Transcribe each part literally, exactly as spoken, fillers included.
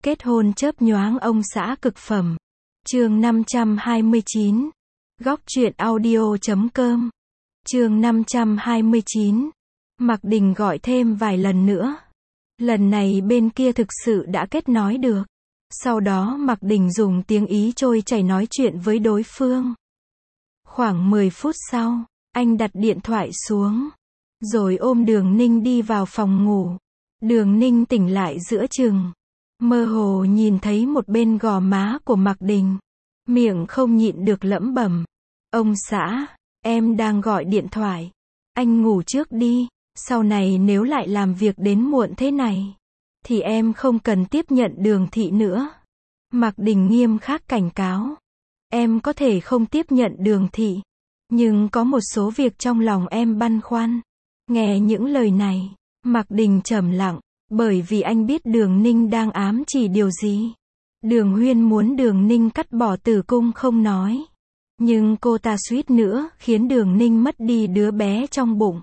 Kết hôn chớp nhoáng ông xã cực phẩm. Chương năm trăm hai mươi chín. Góc truyện audio chấm com. Chương năm trăm hai mươi chín. Mạc Đình gọi thêm vài lần nữa. Lần này bên kia thực sự đã kết nối được. Sau đó Mạc Đình dùng tiếng Ý trôi chảy nói chuyện với đối phương. Khoảng mười phút sau, anh đặt điện thoại xuống, rồi ôm Đường Ninh đi vào phòng ngủ. Đường Ninh tỉnh lại giữa chừng, mơ hồ nhìn thấy một bên gò má của Mạc Đình, miệng không nhịn được lẩm bẩm: "Ông xã, em đang gọi điện thoại, anh ngủ trước đi, sau này nếu lại làm việc đến muộn thế này, thì em không cần tiếp nhận Đường thị nữa." Mạc Đình nghiêm khắc cảnh cáo: "Em có thể không tiếp nhận Đường thị, nhưng có một số việc trong lòng em băn khoăn." Nghe những lời này, Mạc Đình trầm lặng, bởi vì anh biết Đường Ninh đang ám chỉ điều gì. Đường Huyên muốn Đường Ninh cắt bỏ tử cung không nói, nhưng cô ta suýt nữa khiến Đường Ninh mất đi đứa bé trong bụng.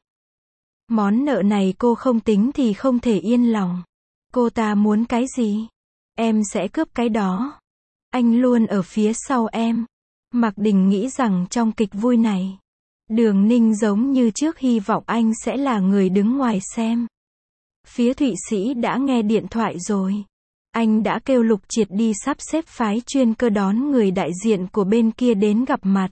Món nợ này cô không tính thì không thể yên lòng. Cô ta muốn cái gì, em sẽ cướp cái đó. Anh luôn ở phía sau em. Mạc Đình nghĩ rằng trong kịch vui này, Đường Ninh giống như trước hy vọng anh sẽ là người đứng ngoài xem. Phía Thụy Sĩ đã nghe điện thoại rồi. Anh đã kêu Lục Triệt đi sắp xếp phái chuyên cơ đón người đại diện của bên kia đến gặp mặt.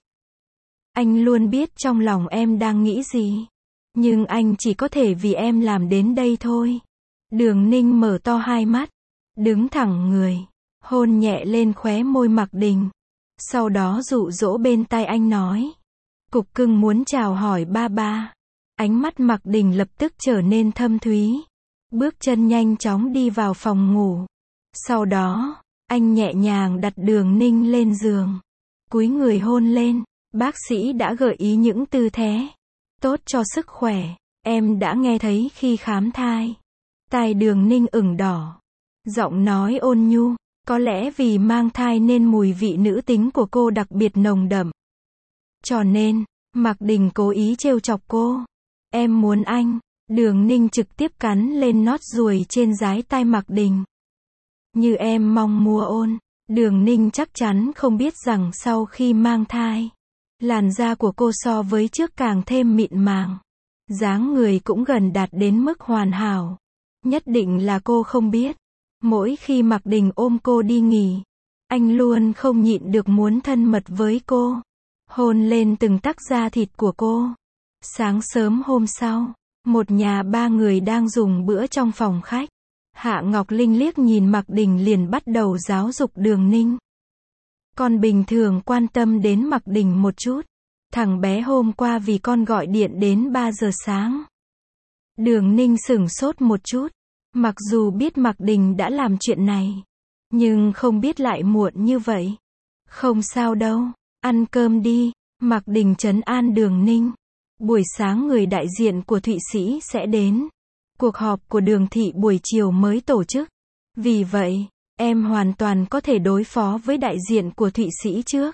Anh luôn biết trong lòng em đang nghĩ gì, nhưng anh chỉ có thể vì em làm đến đây thôi. Đường Ninh mở to hai mắt, đứng thẳng người, hôn nhẹ lên khóe môi Mạc Đình. Sau đó dụ dỗ bên tai anh nói: "Cục cưng muốn chào hỏi ba ba." Ánh mắt Mạc Đình lập tức trở nên thâm thúy. Bước chân nhanh chóng đi vào phòng ngủ. Sau đó, anh nhẹ nhàng đặt Đường Ninh lên giường, cúi người hôn lên. Bác sĩ đã gợi ý những tư thế tốt cho sức khỏe, em đã nghe thấy khi khám thai. Tai Đường Ninh ửng đỏ, giọng nói ôn nhu, có lẽ vì mang thai nên mùi vị nữ tính của cô đặc biệt nồng đậm. Cho nên, Mạc Đình cố ý trêu chọc cô. "Em muốn anh." Đường Ninh trực tiếp cắn lên nót ruồi trên dái tai Mạc Đình. "Như em mong mua ôn." Đường Ninh chắc chắn không biết rằng sau khi mang thai, làn da của cô so với trước càng thêm mịn màng, dáng người cũng gần đạt đến mức hoàn hảo. Nhất định là cô không biết, mỗi khi Mạc Đình ôm cô đi nghỉ, anh luôn không nhịn được muốn thân mật với cô, hôn lên từng tấc da thịt của cô. Sáng sớm hôm sau, một nhà ba người đang dùng bữa trong phòng khách. Hạ Ngọc Linh liếc nhìn Mạc Đình liền bắt đầu giáo dục Đường Ninh. Con bình thường quan tâm đến Mạc Đình một chút. Thằng bé hôm qua vì con gọi điện đến ba giờ sáng. Đường Ninh sửng sốt một chút. Mặc dù biết Mạc Đình đã làm chuyện này, nhưng không biết lại muộn như vậy. "Không sao đâu, ăn cơm đi." Mạc Đình trấn an Đường Ninh. "Buổi sáng người đại diện của Thụy Sĩ sẽ đến. Cuộc họp của Đường thị buổi chiều mới tổ chức. Vì vậy, em hoàn toàn có thể đối phó với đại diện của Thụy Sĩ trước.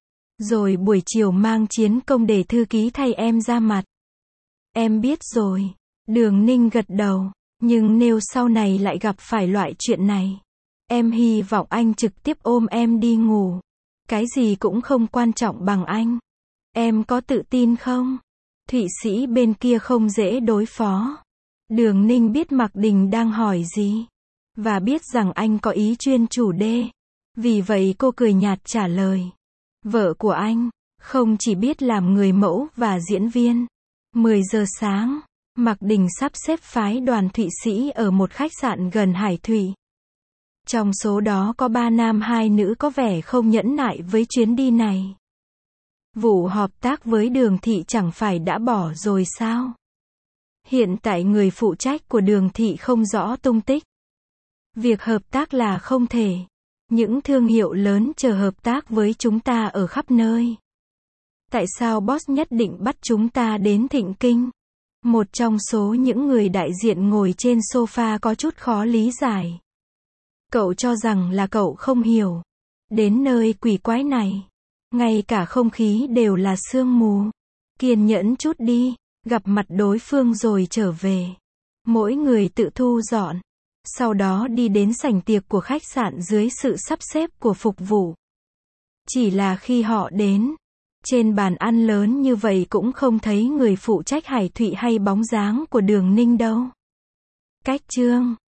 Rồi buổi chiều mang chiến công để thư ký thay em ra mặt." "Em biết rồi." Đường Ninh gật đầu. "Nhưng nếu sau này lại gặp phải loại chuyện này, em hy vọng anh trực tiếp ôm em đi ngủ. Cái gì cũng không quan trọng bằng anh. Em có tự tin không?" Thụy Sĩ bên kia không dễ đối phó. Đường Ninh biết Mạc Đình đang hỏi gì, và biết rằng anh có ý chuyên chủ đề. Vì vậy cô cười nhạt trả lời: "Vợ của anh không chỉ biết làm người mẫu và diễn viên." mười giờ sáng, Mạc Đình sắp xếp phái đoàn Thụy Sĩ ở một khách sạn gần Hải Thủy. Trong số đó có ba nam hai nữ có vẻ không nhẫn nại với chuyến đi này. Vụ hợp tác với Đường thị chẳng phải đã bỏ rồi sao? Hiện tại người phụ trách của Đường thị không rõ tung tích. Việc hợp tác là không thể. Những thương hiệu lớn chờ hợp tác với chúng ta ở khắp nơi. Tại sao boss nhất định bắt chúng ta đến Thịnh Kinh? Một trong số những người đại diện ngồi trên sofa có chút khó lý giải. Cậu cho rằng là cậu không hiểu. Đến nơi quỷ quái này, ngay cả không khí đều là sương mù. Kiên nhẫn chút đi, gặp mặt đối phương rồi trở về. Mỗi người tự thu dọn. sau đó đi đến sảnh tiệc của khách sạn dưới sự sắp xếp của phục vụ. Chỉ là khi họ đến, trên bàn ăn lớn như vậy cũng không thấy người phụ trách Hải Thụy hay bóng dáng của Đường Ninh đâu. Cách chương